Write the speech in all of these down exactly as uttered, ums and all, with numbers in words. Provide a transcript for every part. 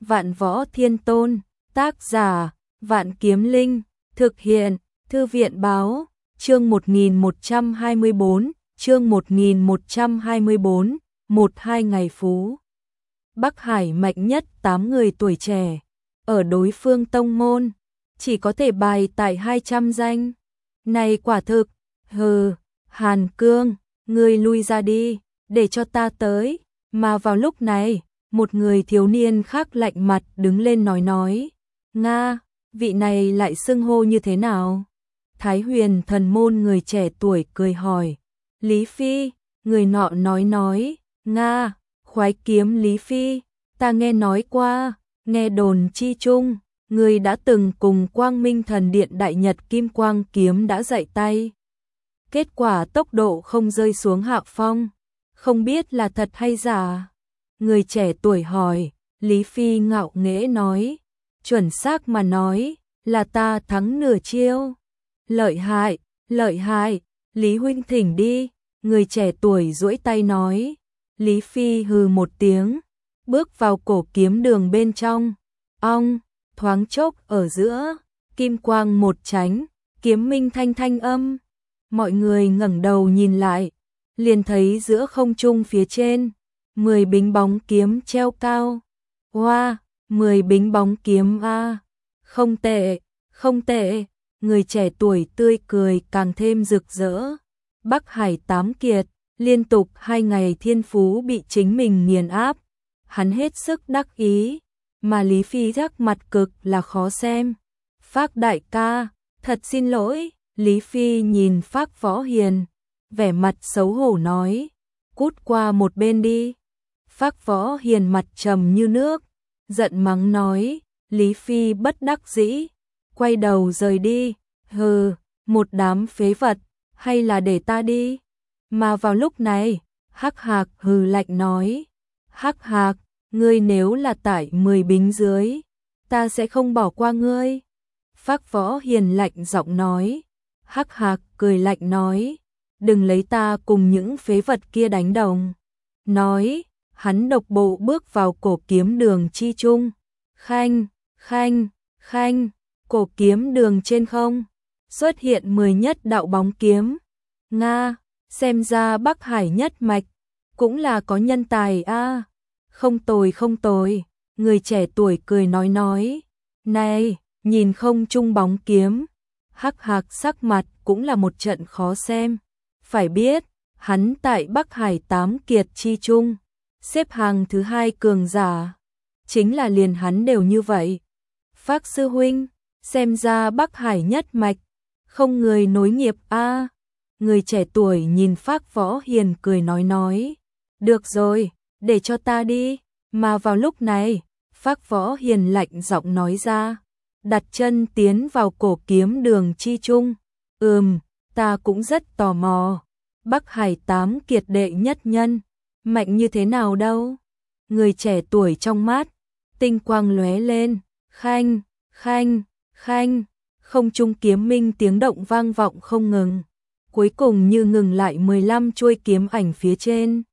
Vạn Võ Thiên Tôn, tác giả, Vạn Kiếm Linh, thực hiện, Thư viện báo, chương một nghìn một trăm hai mươi bốn, chương một nghìn một trăm hai mươi bốn, một hai ngày phú. Bắc Hải mạnh nhất tám người tuổi trẻ, ở đối phương tông môn, chỉ có thể bài tại hai trăm danh. Này quả thực, hừ, Hàn Cương, ngươi lui ra đi, để cho ta tới. Mà vào lúc này, một người thiếu niên khác lạnh mặt đứng lên nói nói, Nga, vị này lại xưng hô như thế nào? Thái Huyền Thần Môn người trẻ tuổi cười hỏi, Lý Phi, người nọ nói nói, Nga, khoái kiếm Lý Phi, ta nghe nói qua, nghe đồn chi chung, người đã từng cùng Quang Minh Thần Điện Đại Nhật Kim Quang Kiếm đã dạy tay. Kết quả tốc độ không rơi xuống hạ phong, không biết là thật hay giả. Người trẻ tuổi hỏi, Lý Phi ngạo nghễ nói, chuẩn xác mà nói, là ta thắng nửa chiêu. Lợi hại, lợi hại, Lý huynh thỉnh đi. Người trẻ tuổi duỗi tay nói. Lý Phi hừ một tiếng, bước vào cổ kiếm đường bên trong. Ong, thoáng chốc ở giữa, kim quang một chánh, kiếm minh thanh thanh âm. Mọi người ngẩng đầu nhìn lại, liền thấy giữa không trung phía trên, mười bính bóng kiếm treo cao. Hoa, wow, mười bính bóng kiếm a, không tệ, không tệ. Người trẻ tuổi tươi cười càng thêm rực rỡ. Bắc Hải tám kiệt, liên tục hai ngày thiên phú bị chính mình nghiền áp. Hắn hết sức đắc ý, mà Lý Phi rắc mặt cực là khó xem. Phác đại ca, thật xin lỗi. Lý Phi nhìn Phác Võ Hiền, vẻ mặt xấu hổ nói, cút qua một bên đi. Phác Võ Hiền mặt trầm như nước, giận mắng nói, Lý Phi bất đắc dĩ, quay đầu rời đi, hừ, một đám phế vật, hay là để ta đi. Mà vào lúc này, Hắc Hạc hừ lạnh nói, Hắc Hạc, ngươi nếu là tại mười bính dưới, ta sẽ không bỏ qua ngươi. Phác Võ Hiền lạnh giọng nói. Hắc Hạc cười lạnh nói, đừng lấy ta cùng những phế vật kia đánh đồng. Nói, hắn độc bộ bước vào cổ kiếm đường chi trung. Khanh, khanh, khanh, cổ kiếm đường trên không, xuất hiện mười nhất đạo bóng kiếm. Nga, xem ra Bắc Hải nhất mạch, cũng là có nhân tài a. À. Không tồi không tồi, người trẻ tuổi cười nói nói, này, nhìn không trung bóng kiếm. Hắc Hạc sắc mặt cũng là một trận khó xem. Phải biết, hắn tại Bắc Hải tám kiệt chi trung, xếp hàng thứ hai cường giả. Chính là liền hắn đều như vậy. Phác sư huynh, xem ra Bắc Hải nhất mạch, không người nối nghiệp a. À. Người trẻ tuổi nhìn Phác Võ Hiền cười nói nói, được rồi, để cho ta đi. Mà vào lúc này, Phác Võ Hiền lạnh giọng nói ra, đặt chân tiến vào cổ kiếm đường chi trung. Ừm, ta cũng rất tò mò. Bắc Hải tám kiệt đệ nhất nhân, mạnh như thế nào đâu? Người trẻ tuổi trong mắt, tinh quang lóe lên, khanh, khanh, khanh, không trung kiếm minh tiếng động vang vọng không ngừng. Cuối cùng như ngừng lại mười lăm chuôi kiếm ảnh phía trên.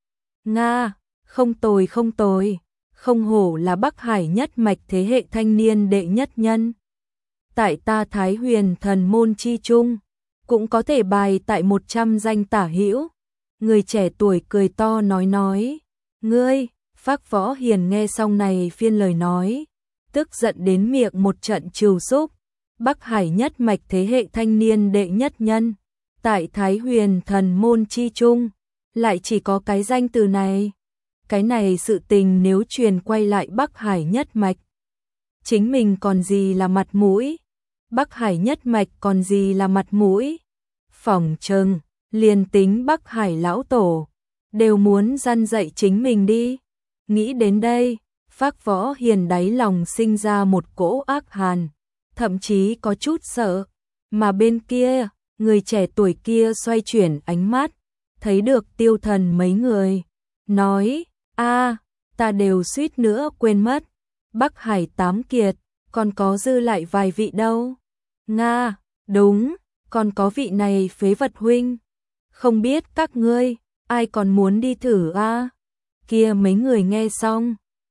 Nga, không tồi không tồi. Không hổ là Bắc Hải nhất mạch thế hệ thanh niên đệ nhất nhân. Tại ta Thái Huyền Thần Môn chi trung, cũng có thể bài tại một trăm danh tả hữu. Người trẻ tuổi cười to nói nói, ngươi. Phác Võ Hiền nghe xong này phiên lời nói, tức giận đến miệng một trận trừ xúc. Bắc Hải nhất mạch thế hệ thanh niên đệ nhất nhân, tại Thái Huyền Thần Môn chi trung, lại chỉ có cái danh từ này. Cái này sự tình nếu truyền quay lại Bắc Hải nhất mạch, chính mình còn gì là mặt mũi? Bắc Hải nhất mạch còn gì là mặt mũi? Phỏng chừng, liền tính Bắc Hải lão tổ, đều muốn răn dạy chính mình đi. Nghĩ đến đây, Phác Võ Hiền đáy lòng sinh ra một cỗ ác hàn, thậm chí có chút sợ. Mà bên kia, người trẻ tuổi kia xoay chuyển ánh mắt, thấy được Tiêu Thần mấy người, nói, a, à, ta đều suýt nữa quên mất. Bắc Hải tám kiệt, còn có dư lại vài vị đâu. Nga, đúng, còn có vị này phế vật huynh. Không biết các ngươi, ai còn muốn đi thử a? À? Kia mấy người nghe xong,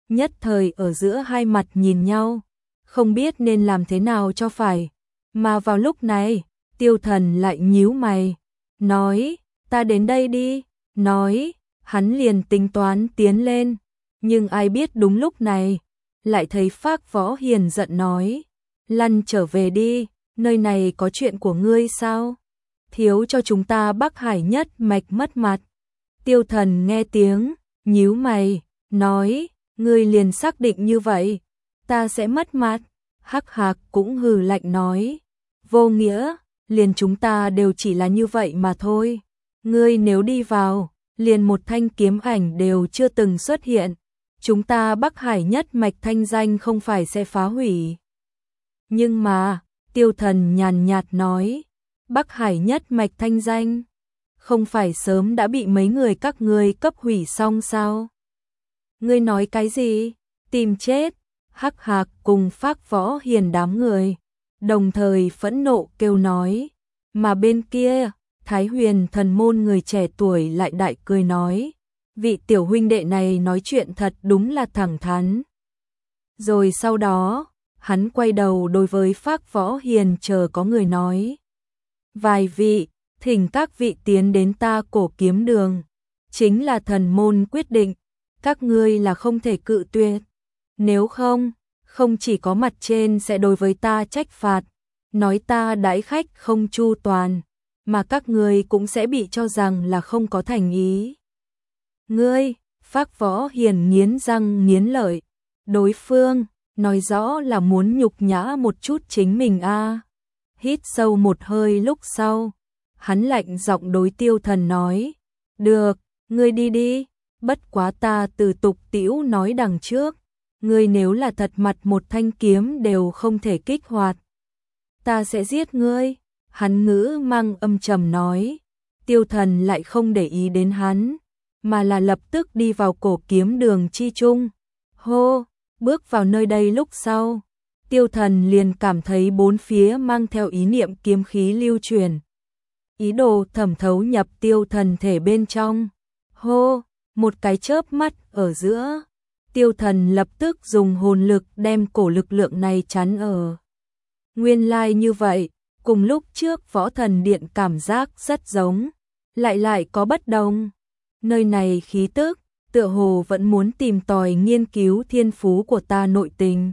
nhất thời ở giữa hai mặt nhìn nhau, không biết nên làm thế nào cho phải. Mà vào lúc này, Tiêu Thần lại nhíu mày, nói, ta đến đây đi, nói, hắn liền tính toán tiến lên, nhưng ai biết đúng lúc này, lại thấy Phác Võ Hiền giận nói, lăn trở về đi, nơi này có chuyện của ngươi sao? Thiếu cho chúng ta Bắc Hải nhất mạch mất mặt. Tiêu Thần nghe tiếng, nhíu mày, nói, ngươi liền xác định như vậy, ta sẽ mất mặt. Hắc Hạc cũng hừ lạnh nói, vô nghĩa, liền chúng ta đều chỉ là như vậy mà thôi. Ngươi nếu đi vào, liền một thanh kiếm ảnh đều chưa từng xuất hiện, chúng ta Bắc Hải nhất mạch thanh danh không phải sẽ phá hủy. Nhưng mà, Tiêu Thần nhàn nhạt nói, Bắc Hải nhất mạch thanh danh, không phải sớm đã bị mấy người các ngươi cấp hủy xong sao? Ngươi nói cái gì? Tìm chết! Hắc Hạc cùng Phác Võ Hiền đám người, đồng thời phẫn nộ kêu nói, mà bên kia, Thái Huyền Thần môn người trẻ tuổi lại đại cười nói, vị tiểu huynh đệ này nói chuyện thật đúng là thẳng thắn. Rồi sau đó, hắn quay đầu đối với Phác Võ Hiền chờ có người nói, vài vị, thỉnh các vị tiến đến ta Cổ Kiếm Đường, chính là thần môn quyết định, các ngươi là không thể cự tuyệt. Nếu không, không chỉ có mặt trên sẽ đối với ta trách phạt, nói ta đãi khách không chu toàn, mà các ngươi cũng sẽ bị cho rằng là không có thành ý. Ngươi, Phác Võ Hiền nghiến răng nghiến lợi, đối phương, nói rõ là muốn nhục nhã một chút chính mình a. À. Hít sâu một hơi lúc sau, hắn lạnh giọng đối Tiêu Thần nói, được, ngươi đi đi, bất quá ta từ tục tĩu nói đằng trước. Ngươi nếu là thật mặt một thanh kiếm đều không thể kích hoạt, ta sẽ giết ngươi. Hắn ngữ mang âm trầm nói. Tiêu Thần lại không để ý đến hắn, mà là lập tức đi vào Cổ Kiếm Đường chi trung. Hô, bước vào nơi đây lúc sau, Tiêu Thần liền cảm thấy bốn phía mang theo ý niệm kiếm khí lưu truyền, ý đồ thẩm thấu nhập Tiêu Thần thể bên trong. Hô, một cái chớp mắt ở giữa, Tiêu Thần lập tức dùng hồn lực đem cổ lực lượng này chắn ở. Nguyên lai như vậy, cùng lúc trước Võ Thần Điện cảm giác rất giống, lại lại có bất đồng. Nơi này khí tức, tựa hồ vẫn muốn tìm tòi nghiên cứu thiên phú của ta nội tình.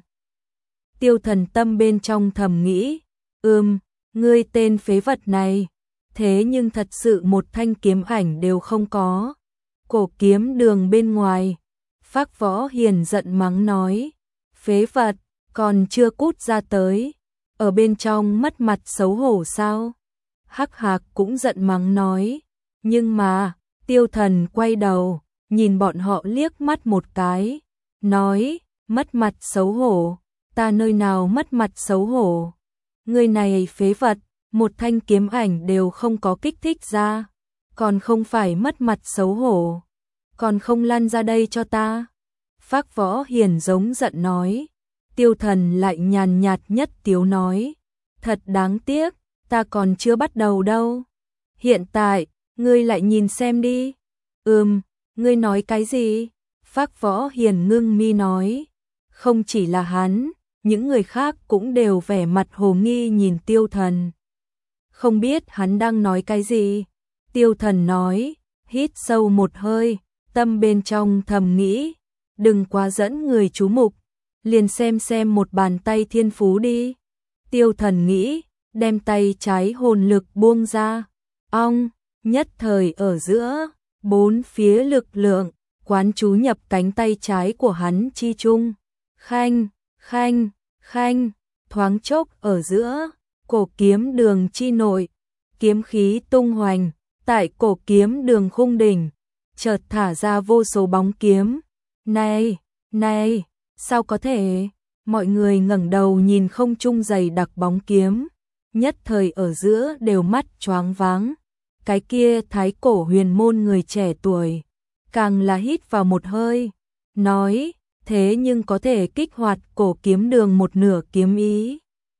Tiêu Thần tâm bên trong thầm nghĩ, ừm, ngươi tên phế vật này, thế nhưng thật sự một thanh kiếm ảnh đều không có. Cổ Kiếm Đường bên ngoài, Phác Võ Hiền giận mắng nói, phế vật, còn chưa cút ra tới, ở bên trong mất mặt xấu hổ sao? Hắc Hạc cũng giận mắng nói, nhưng mà, Tiêu Thần quay đầu, nhìn bọn họ liếc mắt một cái, nói, mất mặt xấu hổ, ta nơi nào mất mặt xấu hổ? Người này phế vật, một thanh kiếm ảnh đều không có kích thích ra, còn không phải mất mặt xấu hổ, còn không lăn ra đây cho ta. Phác Võ Hiền giống giận nói. Tiêu Thần lại nhàn nhạt nhất tiếu nói, thật đáng tiếc, ta còn chưa bắt đầu đâu. Hiện tại, ngươi lại nhìn xem đi. Ừm, ngươi nói cái gì? Phác Võ Hiền ngưng mi nói, không chỉ là hắn, những người khác cũng đều vẻ mặt hồ nghi nhìn Tiêu Thần. Không biết hắn đang nói cái gì? Tiêu Thần nói, hít sâu một hơi, tâm bên trong thầm nghĩ, đừng quá dẫn người chú mục, liền xem xem một bàn tay thiên phú đi. Tiêu Thần nghĩ, đem tay trái hồn lực buông ra, ong, nhất thời ở giữa, bốn phía lực lượng, quán chú nhập cánh tay trái của hắn chi trung. Khanh, khanh, khanh, thoáng chốc ở giữa, Cổ Kiếm Đường chi nội, kiếm khí tung hoành, tại Cổ Kiếm Đường khung đỉnh, chợt thả ra vô số bóng kiếm. Này, này, sao có thể? Mọi người ngẩng đầu nhìn không trung dày đặc bóng kiếm, nhất thời ở giữa đều mắt choáng váng. Cái kia Thái Cổ Huyền môn người trẻ tuổi, càng là hít vào một hơi, nói, thế nhưng có thể kích hoạt Cổ Kiếm Đường một nửa kiếm ý.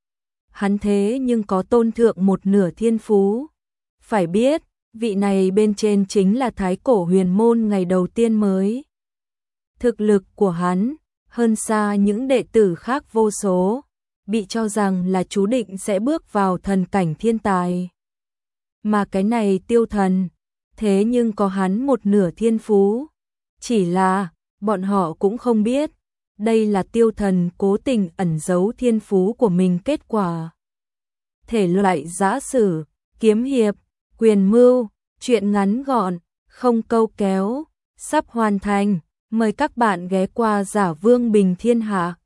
Hắn thế nhưng có tôn thượng một nửa thiên phú. Phải biết, vị này bên trên chính là Thái Cổ Huyền môn ngày đầu tiên mới. Thực lực của hắn, hơn xa những đệ tử khác vô số, bị cho rằng là chú định sẽ bước vào thần cảnh thiên tài. Mà cái này Tiêu Thần, thế nhưng có hắn một nửa thiên phú. Chỉ là, bọn họ cũng không biết, đây là Tiêu Thần cố tình ẩn giấu thiên phú của mình kết quả. Thể loại giã sử, kiếm hiệp, quyền mưu, truyện ngắn gọn, không câu kéo, sắp hoàn thành. Mời các bạn ghé qua Giả Vương Bình Thiên Hạ.